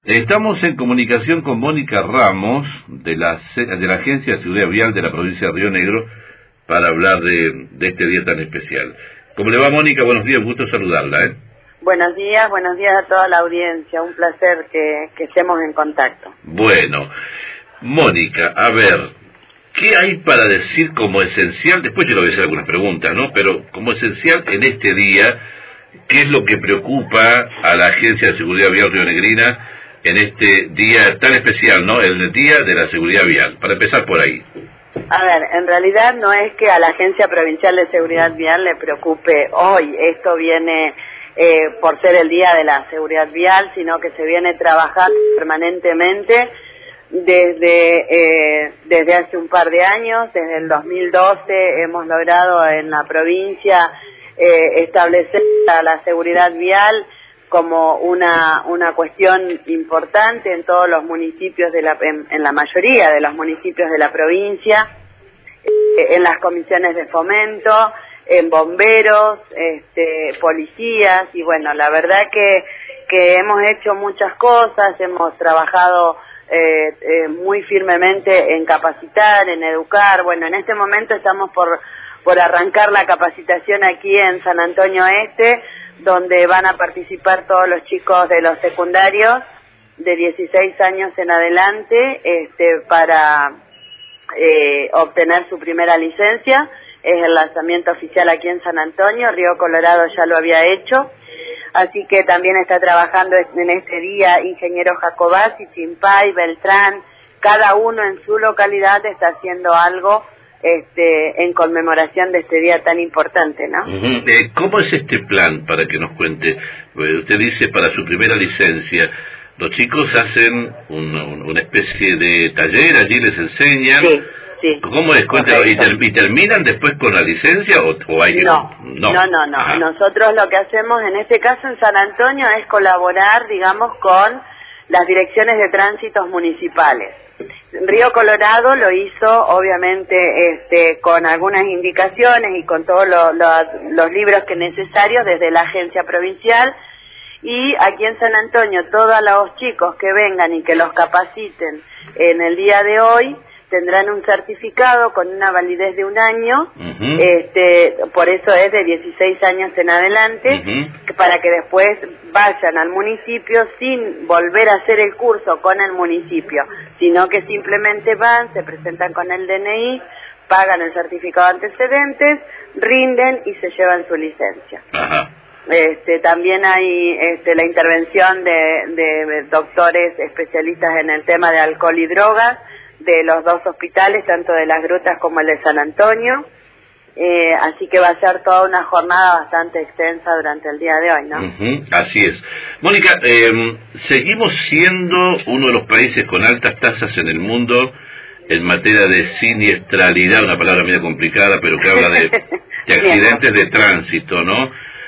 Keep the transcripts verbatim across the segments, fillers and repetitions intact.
Estamos en comunicación con Mónica Ramos, de la, de la Agencia de Seguridad Vial de la provincia de Río Negro, para hablar de, de este día tan especial. ¿Cómo le va, Mónica? Buenos días, gusto saludarla, ¿eh? Buenos días, buenos días a toda la audiencia, un placer que, que estemos en contacto. Bueno, Mónica, a ver, ¿qué hay para decir como esencial? Después yo le voy a hacer algunas preguntas, ¿no? Pero como esencial en este día, ¿qué es lo que preocupa a la Agencia de Seguridad Vial rionegrina en este día tan especial, ¿no? El Día de la Seguridad Vial, para empezar por ahí. A ver, en realidad no es que a la Agencia Provincial de Seguridad Vial le preocupe hoy, esto viene eh, por ser el Día de la Seguridad Vial, sino que se viene trabajando permanentemente desde, eh, desde hace un par de años, desde el dos mil doce hemos logrado en la provincia eh, establecer a la seguridad vial como una una cuestión importante en todos los municipios de la en, en la mayoría de los municipios de la provincia, eh, en las comisiones de fomento, en bomberos, este, policías, y bueno, la verdad que que hemos hecho muchas cosas, hemos trabajado eh, eh, muy firmemente en capacitar, en educar. Bueno, en este momento estamos por por arrancar la capacitación aquí en San Antonio Este, donde van a participar todos los chicos de los secundarios de dieciséis años en adelante, este, para eh, obtener su primera licencia. Es el lanzamiento oficial aquí en San Antonio, Río Colorado ya lo había hecho, así que también está trabajando en este día ingeniero Jacobasi, Chimpay, Beltrán, cada uno en su localidad está haciendo algo Este, en conmemoración de este día tan importante, ¿no? Uh-huh. eh, ¿Cómo es este plan, para que nos cuente? Eh, usted dice, para su primera licencia, los chicos hacen un, un, una especie de taller, allí les enseñan. Sí, sí. ¿Cómo es? Cuéntalo, ¿y, ter, ¿Y terminan después con la licencia o, o hay que...? No, no, no, no. no. Nosotros lo que hacemos en este caso en San Antonio es colaborar, digamos, con las direcciones de tránsitos municipales. Río Colorado lo hizo, obviamente, este, con algunas indicaciones y con todos lo, lo, los libros que necesarios desde la agencia provincial, y aquí en San Antonio todos los chicos que vengan y que los capaciten en el día de hoy tendrán un certificado con una validez de un año, uh-huh. este, por eso es de dieciséis años en adelante, uh-huh. para que después vayan al municipio sin volver a hacer el curso con el municipio, sino que simplemente van, se presentan con el D N I, pagan el certificado de antecedentes, rinden y se llevan su licencia. Uh-huh. Este, también hay este, la intervención de, de doctores especialistas en el tema de alcohol y drogas, de los dos hospitales, tanto de Las Grutas como el de San Antonio, eh, así que va a ser toda una jornada bastante extensa durante el día de hoy, ¿no? Uh-huh, así es. Mónica, eh, seguimos siendo uno de los países con altas tasas en el mundo en materia de siniestralidad, una palabra medio complicada, pero que habla de, de accidentes de tránsito, ¿no?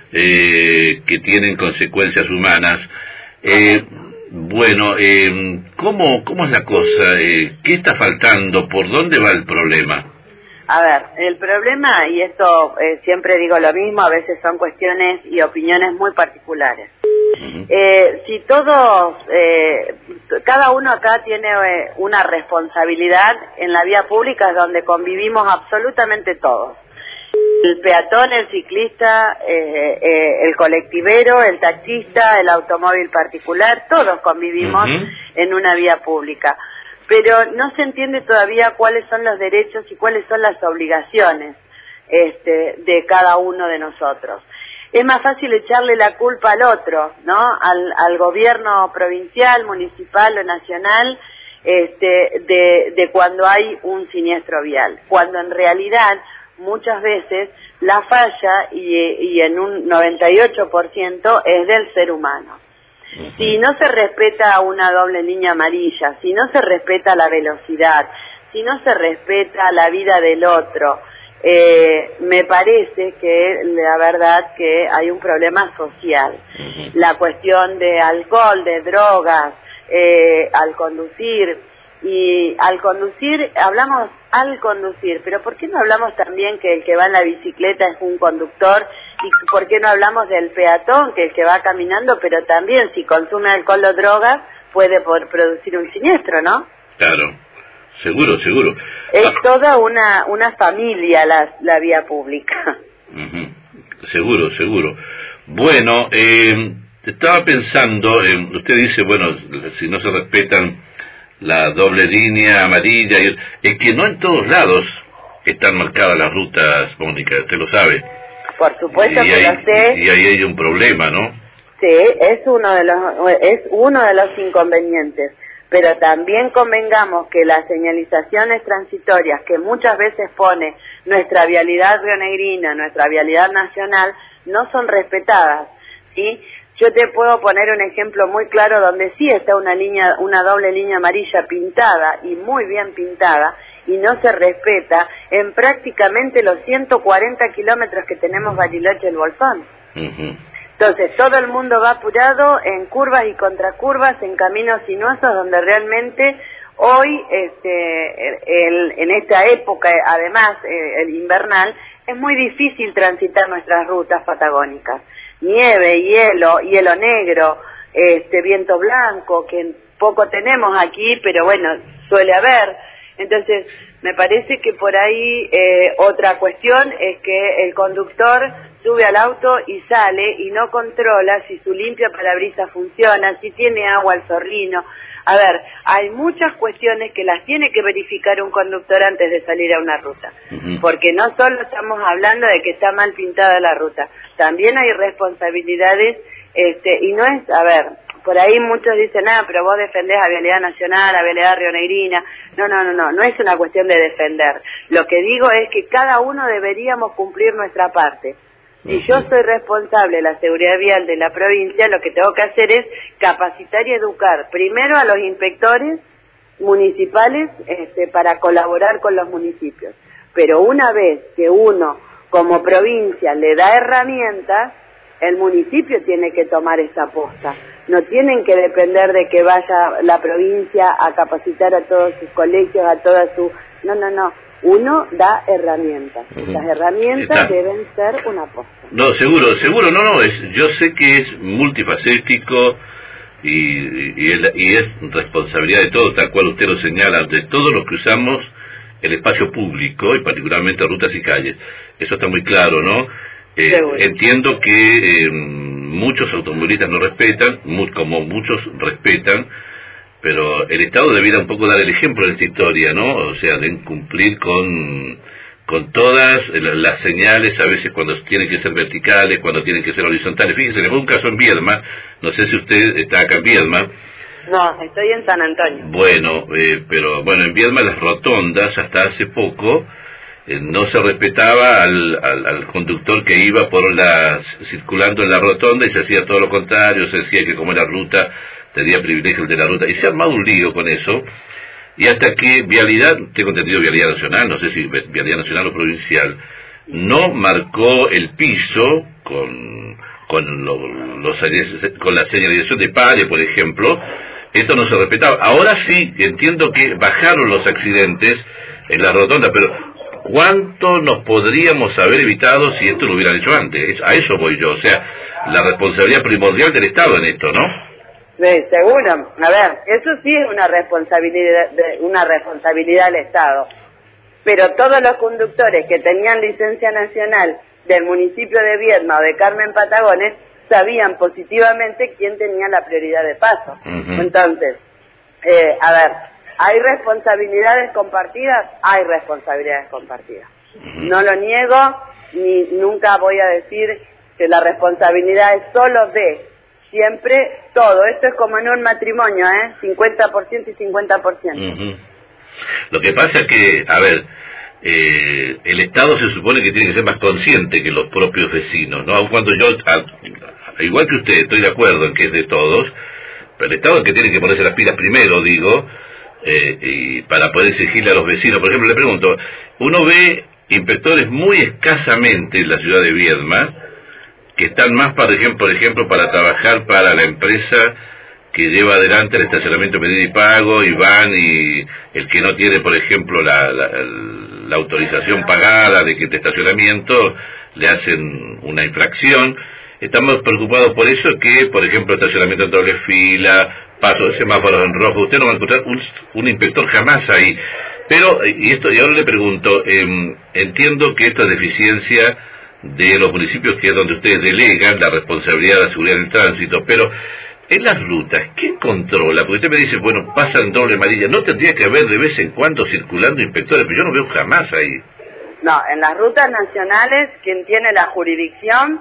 Eh, que tienen consecuencias humanas. Eh, Bueno, eh, ¿cómo, ¿cómo es la cosa? Eh, ¿Qué está faltando? ¿Por dónde va el problema? A ver, el problema, y esto eh, siempre digo lo mismo, a veces son cuestiones y opiniones muy particulares. Uh-huh. Eh, si todos, eh, cada uno acá tiene eh, una responsabilidad en la vía pública donde convivimos absolutamente todos. El peatón, el ciclista, eh, eh, el colectivero, el taxista, el automóvil particular, todos convivimos uh-huh. en una vía pública. Pero no se entiende todavía cuáles son los derechos y cuáles son las obligaciones este, de cada uno de nosotros. Es más fácil echarle la culpa al otro, ¿no? Al, al gobierno provincial, municipal o nacional, este, de, de cuando hay un siniestro vial, cuando en realidad muchas veces la falla, y, y en un noventa y ocho por ciento, es del ser humano. Uh-huh. Si no se respeta una doble línea amarilla, si no se respeta la velocidad, si no se respeta la vida del otro, eh, me parece que la verdad que hay un problema social. Uh-huh. La cuestión de alcohol, de drogas, eh, al conducir, y al conducir, hablamos al conducir, pero ¿por qué no hablamos también que el que va en la bicicleta es un conductor? ¿Y por qué no hablamos del peatón, que el que va caminando, pero también si consume alcohol o drogas, puede por producir un siniestro, ¿no? Claro, seguro, seguro. Es ah. toda una una familia la, la vía pública. Uh-huh. Seguro, seguro. Bueno, eh, estaba pensando, eh, usted dice, bueno, si no se respetan la doble línea amarilla, y, es que no en todos lados están marcadas las rutas, Mónica, usted lo sabe. Por supuesto y que hay, lo sé. Y ahí hay un problema, ¿no? Sí, es uno de los es uno de los inconvenientes, pero también convengamos que las señalizaciones transitorias que muchas veces pone nuestra vialidad rionegrina, nuestra vialidad nacional, no son respetadas, ¿sí? Yo te puedo poner un ejemplo muy claro donde sí está una línea, una doble línea amarilla pintada y muy bien pintada, y no se respeta en prácticamente los ciento cuarenta kilómetros que tenemos Bariloche el Bolsón. Uh-huh. Entonces todo el mundo va apurado en curvas y contracurvas, en caminos sinuosos donde realmente hoy, este, el, en esta época, además eh, el invernal, es muy difícil transitar nuestras rutas patagónicas. Nieve, hielo, hielo negro, este, viento blanco, que poco tenemos aquí, pero bueno, suele haber. Entonces, me parece que por ahí eh, otra cuestión es que el conductor sube al auto y sale y no controla si su limpia parabrisas funciona, si tiene agua al zorrino. A ver, hay muchas cuestiones que las tiene que verificar un conductor antes de salir a una ruta, uh-huh. porque no solo estamos hablando de que está mal pintada la ruta, también hay responsabilidades, este, y no es, a ver, por ahí muchos dicen, ah, pero vos defendés a Vialidad Nacional, a Vialidad Rionegrina. No, no, no, no, no es una cuestión de defender. Lo que digo es que cada uno deberíamos cumplir nuestra parte. Si yo soy responsable de la seguridad vial de la provincia, lo que tengo que hacer es capacitar y educar primero a los inspectores municipales este, para colaborar con los municipios. Pero una vez que uno, como provincia, le da herramientas, el municipio tiene que tomar esa posta. No tienen que depender de que vaya la provincia a capacitar a todos sus colegios, a toda su... No, no, no. Uno da herramientas. Uh-huh. Las herramientas Está. deben ser una posta. No, seguro, seguro, no, no. Es, yo sé que es multifacético y, y, es, y es responsabilidad de todos, tal cual usted lo señala, de todos los que usamos el espacio público y particularmente rutas y calles. Eso está muy claro, ¿no? Eh, entiendo que eh, muchos automovilistas no respetan, mu como muchos respetan, pero el Estado debiera un poco dar el ejemplo en esta historia, ¿no? O sea, de cumplir con, con todas las señales, a veces cuando tienen que ser verticales, cuando tienen que ser horizontales. Fíjese, le pongo un caso en Viedma, no sé si usted está acá en Viedma. No, estoy en San Antonio. Bueno, eh, pero bueno, en Viedma las rotondas hasta hace poco eh, no se respetaba al, al, al conductor que iba por la, circulando en la rotonda y se hacía todo lo contrario, se decía que como era ruta tenía privilegio el de la ruta, y se ha armado un lío con eso, y hasta que Vialidad, tengo entendido Vialidad Nacional, no sé si Vialidad Nacional o Provincial, no marcó el piso con con, lo, los, con la señalización de pares, por ejemplo. Esto no se respetaba. Ahora sí, entiendo que bajaron los accidentes en la rotonda, pero ¿cuánto nos podríamos haber evitado si esto lo hubieran hecho antes? A eso voy yo, o sea, la responsabilidad primordial del Estado en esto, ¿no? Sí, seguro. A ver, eso sí es una responsabilidad, de, una responsabilidad del Estado. Pero todos los conductores que tenían licencia nacional del municipio de Viedma o de Carmen Patagones sabían positivamente quién tenía la prioridad de paso. Uh-huh. Entonces, eh, a ver, ¿hay responsabilidades compartidas? Hay responsabilidades compartidas. Uh-huh. No lo niego, ni nunca voy a decir que la responsabilidad es solo de... Siempre todo, esto es como en un matrimonio, ¿eh? cincuenta por ciento y cincuenta por ciento. Uh-huh. Lo que pasa es que, a ver, eh, el Estado se supone que tiene que ser más consciente que los propios vecinos, ¿no? Aun cuando yo, a, igual que usted, estoy de acuerdo en que es de todos, pero el Estado es el que tiene que ponerse las pilas primero, digo, eh, y para poder exigirle a los vecinos. Por ejemplo, le pregunto, uno ve inspectores muy escasamente en la ciudad de Viedma, que están más, por ejemplo, por ejemplo, para trabajar para la empresa que lleva adelante el estacionamiento medido y pago, y van y el que no tiene, por ejemplo, la, la, la autorización pagada de que este estacionamiento, le hacen una infracción. Estamos preocupados por eso, que, por ejemplo, estacionamiento en doble fila, paso de semáforos en rojo, usted no va a encontrar un, un inspector jamás ahí. Pero, y esto y ahora le pregunto, eh, entiendo que esta deficiencia de los municipios, que es donde ustedes delegan la responsabilidad de la seguridad del tránsito, pero en las rutas, ¿quién controla? Porque usted me dice, bueno, pasan doble amarilla, ¿no tendría que haber de vez en cuando circulando inspectores? Pero yo no veo jamás ahí. No, en las rutas nacionales, quien tiene la jurisdicción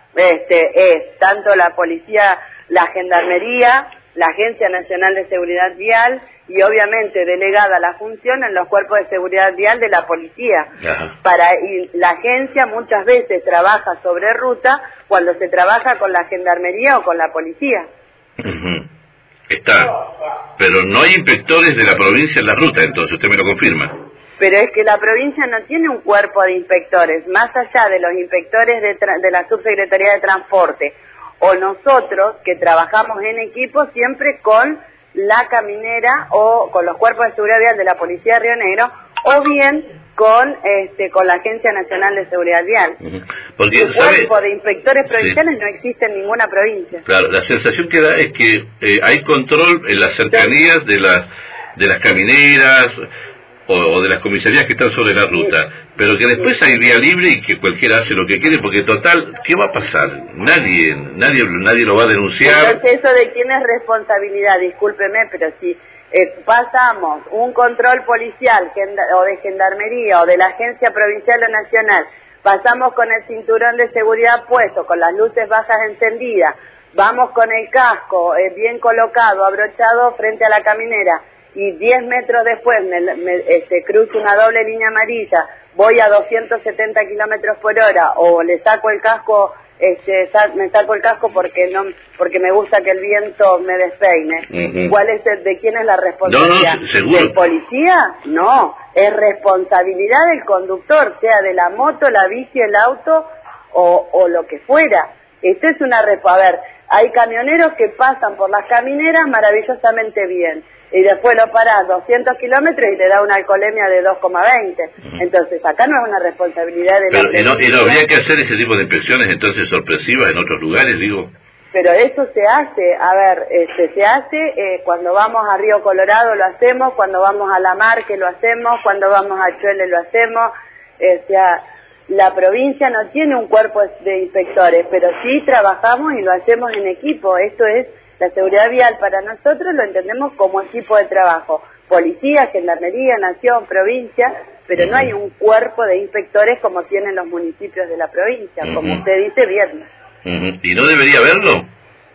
este, es tanto la policía, la gendarmería, la Agencia Nacional de Seguridad Vial y obviamente delegada la función en los cuerpos de seguridad vial de la policía. Ajá. Para y la agencia muchas veces trabaja sobre ruta cuando se trabaja con la gendarmería o con la policía. Uh-huh. Está, pero no hay inspectores de la provincia en la ruta, entonces usted me lo confirma. Pero es que la provincia no tiene un cuerpo de inspectores, más allá de los inspectores de, de la Subsecretaría de Transporte, o nosotros que trabajamos en equipo siempre con la caminera o con los cuerpos de seguridad vial de la Policía de Río Negro, o bien con este con la Agencia Nacional de Seguridad Vial. Uh-huh. Porque, el cuerpo ¿sabe? de inspectores provinciales sí. no existe en ninguna provincia. Claro, la sensación que da es que eh, hay control en las cercanías sí. de las de las camineras o, o de las comisarías que están sobre la ruta, sí. pero que después sí. hay vía libre y que cualquiera hace lo que quiere, porque total, ¿qué va a pasar? Nadie, nadie, nadie lo va a denunciar. Entonces eso de quién es responsabilidad, discúlpeme, pero si eh, pasamos un control policial o de gendarmería o de la Agencia Provincial o Nacional, pasamos con el cinturón de seguridad puesto, con las luces bajas encendidas, vamos con el casco eh, bien colocado, abrochado frente a la caminera, y diez metros después me, me este, cruzo una doble línea amarilla, voy a doscientos setenta kilómetros por hora, o le saco el casco, este, sa me saco el casco porque no, porque me gusta que el viento me despeine. Uh-huh. ¿Cuál es el, de quién es la responsabilidad? No, no, seguro. ¿Del policía? No, es responsabilidad del conductor, sea de la moto, la bici, el auto o, o lo que fuera. Esto es una resp- a ver, hay camioneros que pasan por las camineras maravillosamente bien, y después lo parás doscientos kilómetros y te da una alcoholemia de dos coma veinte. Uh-huh. Entonces acá no es una responsabilidad de la Pero, ¿y no, ¿y no habría que hacer ese tipo de inspecciones entonces sorpresivas en otros lugares, digo? Pero eso se hace, a ver, este, se hace eh, cuando vamos a Río Colorado lo hacemos, cuando vamos a La Marque lo hacemos, cuando vamos a Chuele lo hacemos, eh, o sea, la provincia no tiene un cuerpo de inspectores, pero sí trabajamos y lo hacemos en equipo. Esto es la seguridad vial, para nosotros lo entendemos como equipo de trabajo, policía, gendarmería, nación, provincia, pero no hay un cuerpo de inspectores como tienen los municipios de la provincia, uh-huh. como usted dice, bien. Uh-huh. ¿Y no debería haberlo?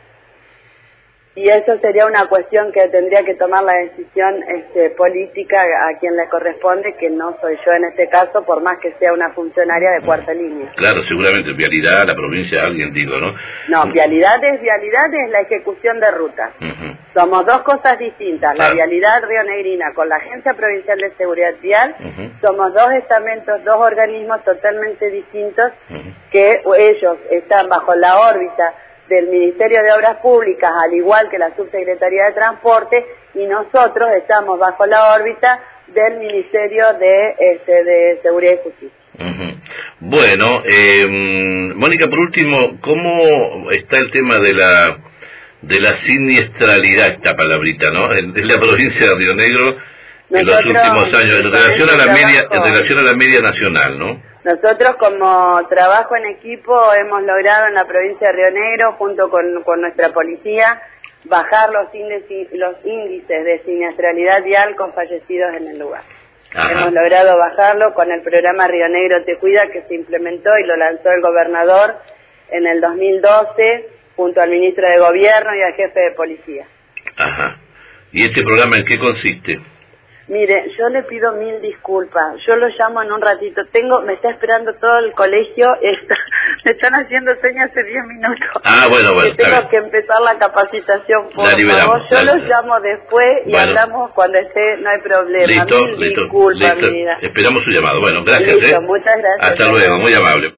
Y eso sería una cuestión que tendría que tomar la decisión este, política a quien le corresponde, que no soy yo en este caso, por más que sea una funcionaria de cuarta línea. Claro, seguramente vialidad, la provincia, alguien digo, ¿no? No, vialidad es vialidad, es la ejecución de rutas. Uh-huh. Somos dos cosas distintas, claro. La vialidad rionegrina con la Agencia Provincial de Seguridad Vial, uh-huh. somos dos estamentos, dos organismos totalmente distintos, uh-huh. que ellos están bajo la órbita del Ministerio de Obras Públicas, al igual que la Subsecretaría de Transporte, y nosotros estamos bajo la órbita del Ministerio de, este, de Seguridad y Justicia. Uh-huh. Bueno, eh, Mónica, por último, ¿cómo está el tema de la de la siniestralidad, esta palabrita, ¿no? En, en la provincia de Río Negro, en los últimos años, en relación a la media, en relación a la media nacional, ¿no? Nosotros como trabajo en equipo hemos logrado en la provincia de Río Negro, junto con, con nuestra policía, bajar los índices, los índices de siniestralidad vial con fallecidos en el lugar. Ajá. Hemos logrado bajarlo con el programa Río Negro Te Cuida, que se implementó y lo lanzó el gobernador en el dos mil doce, junto al ministro de Gobierno y al jefe de policía. Ajá. ¿Y este programa en qué consiste? Mire, yo le pido mil disculpas, yo lo llamo en un ratito, tengo, me está esperando todo el colegio, está, me están haciendo señas hace diez minutos. Ah, bueno, bueno. Que tengo que empezar la capacitación, por favor, yo lo llamo después y bueno. hablamos cuando esté, no hay problema. Listo, mil listo, disculpas, listo. Mi vida. Esperamos su llamado. Bueno, gracias. Listo, ¿eh? muchas gracias. Hasta luego, muy amable.